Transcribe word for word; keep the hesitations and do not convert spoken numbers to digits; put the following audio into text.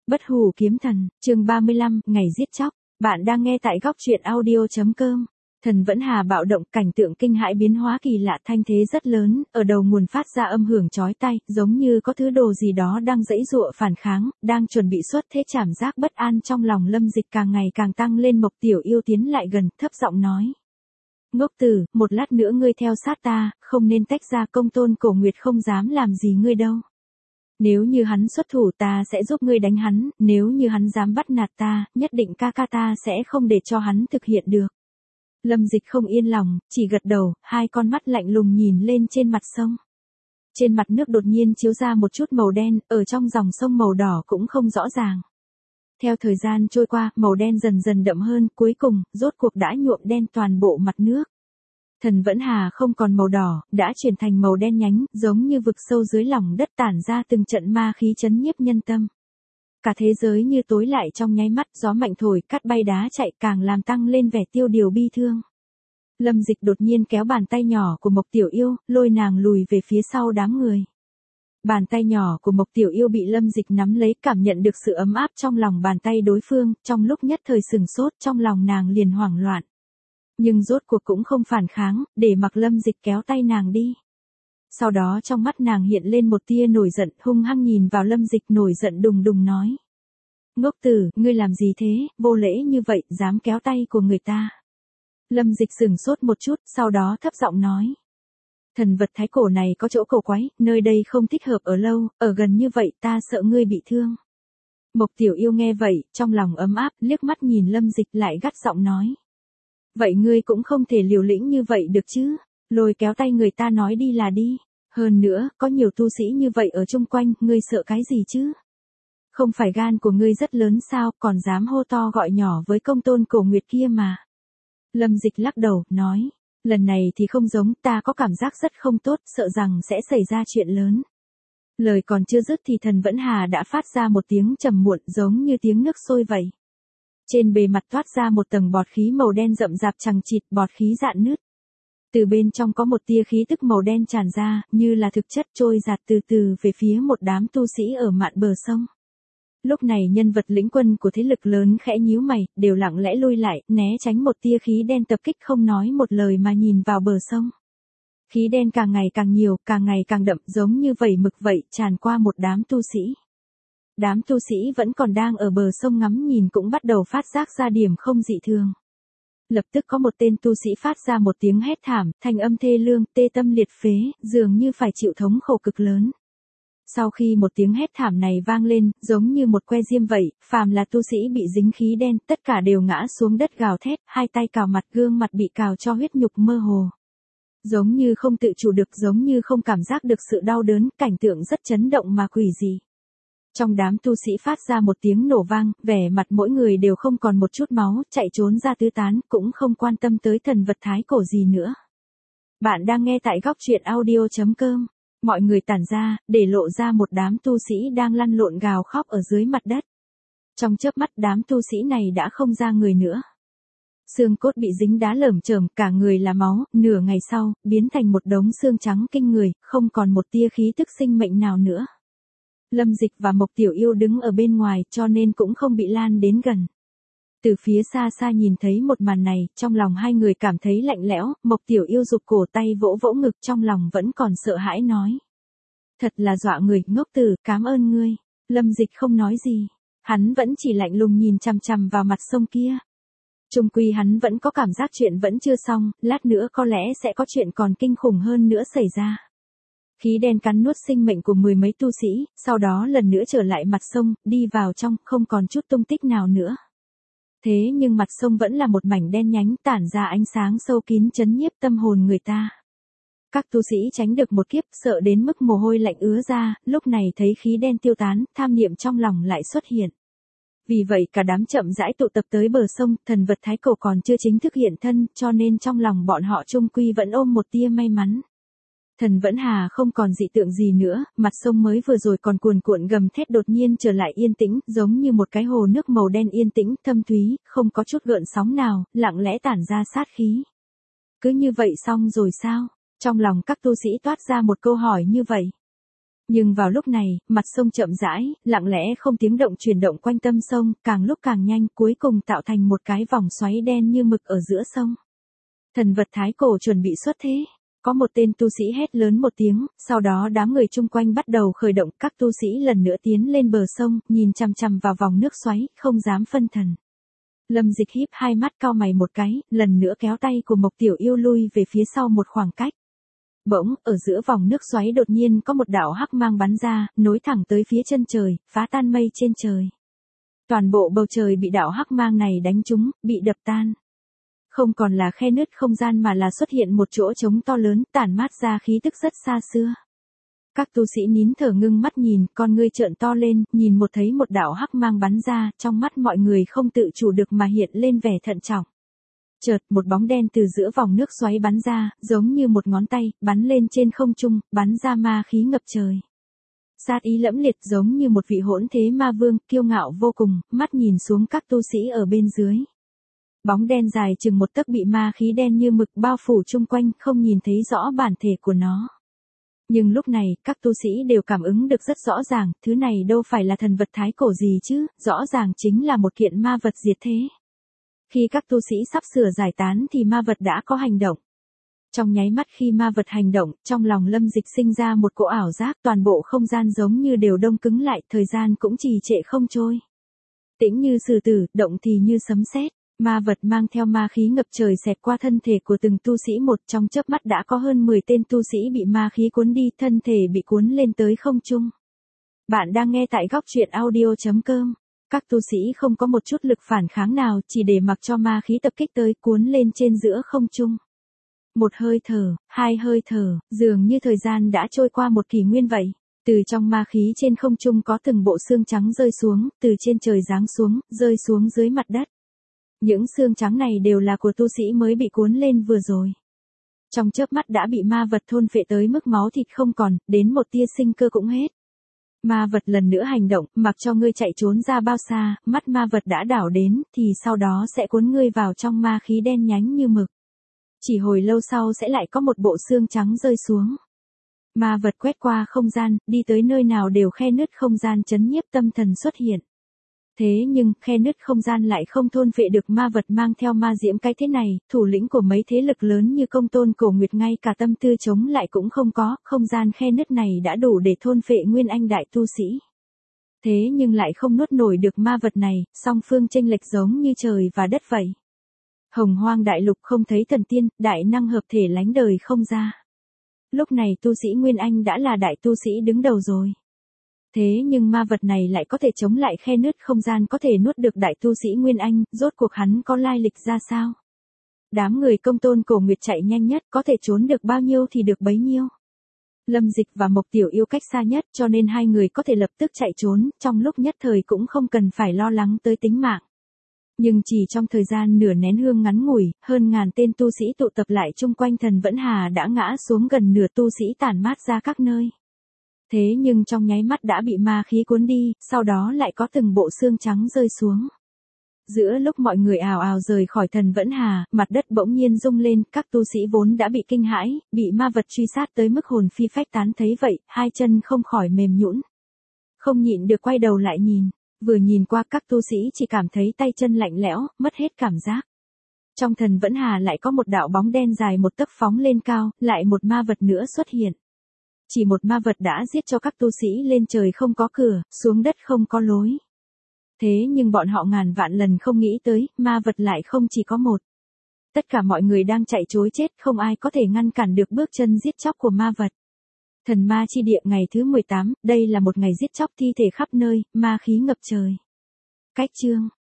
Bất hủ kiếm thần, chương ba mươi lăm, ngày giết chóc. Bạn đang nghe tại góc truyện audio chấm com. Thần Vẫn Hà bạo động, cảnh tượng kinh hãi biến hóa kỳ lạ, thanh thế rất lớn, ở đầu nguồn phát ra âm hưởng chói tai, giống như có thứ đồ gì đó đang giãy giụa phản kháng, đang chuẩn bị xuất thế. Cảm giác bất an trong lòng Lâm Dịch càng ngày càng tăng lên. Mộc Tiểu Yêu tiến lại gần, thấp giọng nói: Ngốc tử, một lát nữa ngươi theo sát ta, không nên tách ra, Công Tôn Cổ Nguyệt không dám làm gì ngươi đâu. Nếu như hắn xuất thủ ta sẽ giúp ngươi đánh hắn, nếu như hắn dám bắt nạt ta, nhất định ca ca ta sẽ không để cho hắn thực hiện được. Lâm Dịch không yên lòng, chỉ gật đầu, hai con mắt lạnh lùng nhìn lên trên mặt sông. Trên mặt nước đột nhiên chiếu ra một chút màu đen, ở trong dòng sông màu đỏ cũng không rõ ràng. Theo thời gian trôi qua, màu đen dần dần đậm hơn, cuối cùng, rốt cuộc đã nhuộm đen toàn bộ mặt nước. Thần Vẫn Hà không còn màu đỏ, đã chuyển thành màu đen nhánh, giống như vực sâu dưới lòng đất tản ra từng trận ma khí chấn nhiếp nhân tâm. Cả thế giới như tối lại trong nháy mắt, gió mạnh thổi, cát bay đá chạy, càng làm tăng lên vẻ tiêu điều bi thương. Lâm Dịch đột nhiên kéo bàn tay nhỏ của Mộc Tiểu Yêu, lôi nàng lùi về phía sau đám người. Bàn tay nhỏ của Mộc Tiểu Yêu bị Lâm Dịch nắm lấy, cảm nhận được sự ấm áp trong lòng bàn tay đối phương, trong lúc nhất thời sừng sốt, trong lòng nàng liền hoảng loạn. Nhưng rốt cuộc cũng không phản kháng, để mặc Lâm Dịch kéo tay nàng đi. Sau đó trong mắt nàng hiện lên một tia nổi giận, hung hăng nhìn vào Lâm Dịch, nổi giận đùng đùng nói: Ngốc tử, ngươi làm gì thế, vô lễ như vậy, dám kéo tay của người ta. Lâm Dịch sừng sốt một chút, sau đó thấp giọng nói: Thần vật thái cổ này có chỗ cổ quái, nơi đây không thích hợp ở lâu, ở gần như vậy ta sợ ngươi bị thương. Mộc Tiểu Yêu nghe vậy, trong lòng ấm áp, liếc mắt nhìn Lâm Dịch lại gắt giọng nói: Vậy ngươi cũng không thể liều lĩnh như vậy được chứ, lôi kéo tay người ta nói đi là đi, hơn nữa, có nhiều tu sĩ như vậy ở chung quanh, ngươi sợ cái gì chứ? Không phải gan của ngươi rất lớn sao, còn dám hô to gọi nhỏ với Công Tôn Cổ Nguyệt kia mà. Lâm Dịch lắc đầu, nói: Lần này thì không giống, ta có cảm giác rất không tốt, sợ rằng sẽ xảy ra chuyện lớn. Lời còn chưa dứt thì Thần Vẫn Hà đã phát ra một tiếng trầm muộn, giống như tiếng nước sôi vậy. Trên bề mặt toát ra một tầng bọt khí màu đen rậm rạp chằng chịt, bọt khí rạn nứt. Từ bên trong có một tia khí tức màu đen tràn ra, như là thực chất trôi dạt từ từ về phía một đám tu sĩ ở mạn bờ sông. Lúc này nhân vật lĩnh quân của thế lực lớn khẽ nhíu mày, đều lặng lẽ lui lại, né tránh một tia khí đen tập kích, không nói một lời mà nhìn vào bờ sông. Khí đen càng ngày càng nhiều, càng ngày càng đậm, giống như vẩy mực vậy, tràn qua một đám tu sĩ. Đám tu sĩ vẫn còn đang ở bờ sông ngắm nhìn cũng bắt đầu phát giác ra điểm không dị thường. Lập tức có một tên tu sĩ phát ra một tiếng hét thảm, thanh âm thê lương, tê tâm liệt phế, dường như phải chịu thống khổ cực lớn. Sau khi một tiếng hét thảm này vang lên, giống như một que diêm vậy, phàm là tu sĩ bị dính khí đen, tất cả đều ngã xuống đất gào thét, hai tay cào mặt, gương mặt bị cào cho huyết nhục mơ hồ. Giống như không tự chủ được, giống như không cảm giác được sự đau đớn, cảnh tượng rất chấn động mà quỷ dị. Trong đám tu sĩ phát ra một tiếng nổ vang, vẻ mặt mỗi người đều không còn một chút máu, chạy trốn ra tứ tán, cũng không quan tâm tới thần vật thái cổ gì nữa. Bạn đang nghe tại góc truyện audio chấm com. Mọi người tản ra, để lộ ra một đám tu sĩ đang lăn lộn gào khóc ở dưới mặt đất. Trong chớp mắt đám tu sĩ này đã không ra người nữa. Xương cốt bị dính đá lởm chởm, cả người là máu, nửa ngày sau, biến thành một đống xương trắng kinh người, không còn một tia khí tức sinh mệnh nào nữa. Lâm Dịch và Mộc Tiểu Yêu đứng ở bên ngoài, cho nên cũng không bị lan đến gần. Từ phía xa xa nhìn thấy một màn này, trong lòng hai người cảm thấy lạnh lẽo, Mộc Tiểu Yêu rụt cổ tay vỗ vỗ ngực, trong lòng vẫn còn sợ hãi nói: Thật là dọa người, ngốc tử, cảm ơn ngươi. Lâm Dịch không nói gì, hắn vẫn chỉ lạnh lùng nhìn chằm chằm vào mặt sông kia. Chung quy hắn vẫn có cảm giác chuyện vẫn chưa xong, lát nữa có lẽ sẽ có chuyện còn kinh khủng hơn nữa xảy ra. Khí đen cắn nuốt sinh mệnh của mười mấy tu sĩ, sau đó lần nữa trở lại mặt sông, đi vào trong, không còn chút tung tích nào nữa. Thế nhưng mặt sông vẫn là một mảnh đen nhánh, tản ra ánh sáng sâu kín chấn nhiếp tâm hồn người ta. Các tu sĩ tránh được một kiếp, sợ đến mức mồ hôi lạnh ứa ra, lúc này thấy khí đen tiêu tán, tham niệm trong lòng lại xuất hiện. Vì vậy cả đám chậm rãi tụ tập tới bờ sông, thần vật thái cổ còn chưa chính thức hiện thân, cho nên trong lòng bọn họ chung quy vẫn ôm một tia may mắn. Thần Vẫn Hà không còn dị tượng gì nữa, mặt sông mới vừa rồi còn cuồn cuộn gầm thét đột nhiên trở lại yên tĩnh, giống như một cái hồ nước màu đen yên tĩnh, thâm thúy, không có chút gợn sóng nào, lặng lẽ tản ra sát khí. Cứ như vậy xong rồi sao? Trong lòng các tu sĩ toát ra một câu hỏi như vậy. Nhưng vào lúc này, mặt sông chậm rãi, lặng lẽ không tiếng động chuyển động quanh tâm sông, càng lúc càng nhanh, cuối cùng tạo thành một cái vòng xoáy đen như mực ở giữa sông. Thần vật thái cổ chuẩn bị xuất thế. Có một tên tu sĩ hét lớn một tiếng, sau đó đám người chung quanh bắt đầu khởi động, các tu sĩ lần nữa tiến lên bờ sông, nhìn chằm chằm vào vòng nước xoáy, không dám phân thần. Lâm Dịch híp hai mắt cau mày một cái, lần nữa kéo tay của Mộc Tiểu Yêu lui về phía sau một khoảng cách. Bỗng, ở giữa vòng nước xoáy đột nhiên có một đạo hắc mang bắn ra, nối thẳng tới phía chân trời, phá tan mây trên trời. Toàn bộ bầu trời bị đạo hắc mang này đánh trúng, bị đập tan. Không còn là khe nứt không gian mà là xuất hiện một chỗ trống to lớn, tản mát ra khí tức rất xa xưa. Các tu sĩ nín thở ngưng mắt nhìn, con ngươi trợn to lên, nhìn một thấy một đạo hắc mang bắn ra, trong mắt mọi người không tự chủ được mà hiện lên vẻ thận trọng. Chợt, một bóng đen từ giữa vòng nước xoáy bắn ra, giống như một ngón tay, bắn lên trên không trung, bắn ra ma khí ngập trời. Sát ý lẫm liệt giống như một vị hỗn thế ma vương, kiêu ngạo vô cùng, mắt nhìn xuống các tu sĩ ở bên dưới. Bóng đen dài chừng một tấc bị ma khí đen như mực bao phủ chung quanh, không nhìn thấy rõ bản thể của nó. Nhưng lúc này, các tu sĩ đều cảm ứng được rất rõ ràng, thứ này đâu phải là thần vật thái cổ gì chứ, rõ ràng chính là một kiện ma vật diệt thế. Khi các tu sĩ sắp sửa giải tán thì ma vật đã có hành động. Trong nháy mắt khi ma vật hành động, trong lòng Lâm Dịch sinh ra một cỗ ảo giác, toàn bộ không gian giống như đều đông cứng lại, thời gian cũng trì trệ không trôi. Tĩnh như sử tử, động thì như sấm sét. Ma vật mang theo ma khí ngập trời xẹt qua thân thể của từng tu sĩ một, trong chớp mắt đã có hơn mười tên tu sĩ bị ma khí cuốn đi, thân thể bị cuốn lên tới không trung. Bạn đang nghe tại góc truyện audio chấm com. Các tu sĩ không có một chút lực phản kháng nào, chỉ để mặc cho ma khí tập kích tới, cuốn lên trên giữa không trung. Một hơi thở, hai hơi thở, dường như thời gian đã trôi qua một kỷ nguyên vậy. Từ trong ma khí trên không trung có từng bộ xương trắng rơi xuống, từ trên trời giáng xuống, rơi xuống dưới mặt đất. Những xương trắng này đều là của tu sĩ mới bị cuốn lên vừa rồi. Trong chớp mắt đã bị ma vật thôn phệ tới mức máu thịt không còn, đến một tia sinh cơ cũng hết. Ma vật lần nữa hành động, mặc cho ngươi chạy trốn ra bao xa, mắt ma vật đã đảo đến, thì sau đó sẽ cuốn ngươi vào trong ma khí đen nhánh như mực. Chỉ hồi lâu sau sẽ lại có một bộ xương trắng rơi xuống. Ma vật quét qua không gian, đi tới nơi nào đều khe nứt không gian chấn nhiếp tâm thần xuất hiện. Thế nhưng, khe nứt không gian lại không thôn phệ được ma vật mang theo ma diễm cái thế này, thủ lĩnh của mấy thế lực lớn như Công Tôn Cổ Nguyệt ngay cả tâm tư chống lại cũng không có, không gian khe nứt này đã đủ để thôn phệ Nguyên Anh đại tu sĩ. Thế nhưng lại không nuốt nổi được ma vật này, song phương chênh lệch giống như trời và đất vậy. Hồng Hoang đại lục không thấy thần tiên, đại năng hợp thể lánh đời không ra. Lúc này tu sĩ Nguyên Anh đã là đại tu sĩ đứng đầu rồi. Thế nhưng ma vật này lại có thể chống lại khe nứt không gian, có thể nuốt được đại tu sĩ Nguyên Anh, rốt cuộc hắn có lai lịch ra sao? Đám người Công Tôn Cổ Nguyệt chạy nhanh nhất, có thể trốn được bao nhiêu thì được bấy nhiêu. Lâm Dịch và Mộc Tiểu Yêu cách xa nhất, cho nên hai người có thể lập tức chạy trốn, trong lúc nhất thời cũng không cần phải lo lắng tới tính mạng. Nhưng chỉ trong thời gian nửa nén hương ngắn ngủi, hơn ngàn tên tu sĩ tụ tập lại chung quanh Thần Vẫn Hà đã ngã xuống, gần nửa tu sĩ tản mát ra các nơi. Thế nhưng trong nháy mắt đã bị ma khí cuốn đi, sau đó lại có từng bộ xương trắng rơi xuống. Giữa lúc mọi người ào ào rời khỏi Thần Vẫn Hà, mặt đất bỗng nhiên rung lên, các tu sĩ vốn đã bị kinh hãi, bị ma vật truy sát tới mức hồn phi phách tán, thấy vậy, hai chân không khỏi mềm nhũn. Không nhịn được quay đầu lại nhìn, vừa nhìn qua các tu sĩ chỉ cảm thấy tay chân lạnh lẽo, mất hết cảm giác. Trong Thần Vẫn Hà lại có một đạo bóng đen dài một tấc phóng lên cao, lại một ma vật nữa xuất hiện. Chỉ một ma vật đã giết cho các tu sĩ lên trời không có cửa, xuống đất không có lối. Thế nhưng bọn họ ngàn vạn lần không nghĩ tới, ma vật lại không chỉ có một. Tất cả mọi người đang chạy trối chết, không ai có thể ngăn cản được bước chân giết chóc của ma vật. Thần ma chi địa ngày thứ mười tám, đây là một ngày giết chóc thi thể khắp nơi, ma khí ngập trời. Cách chương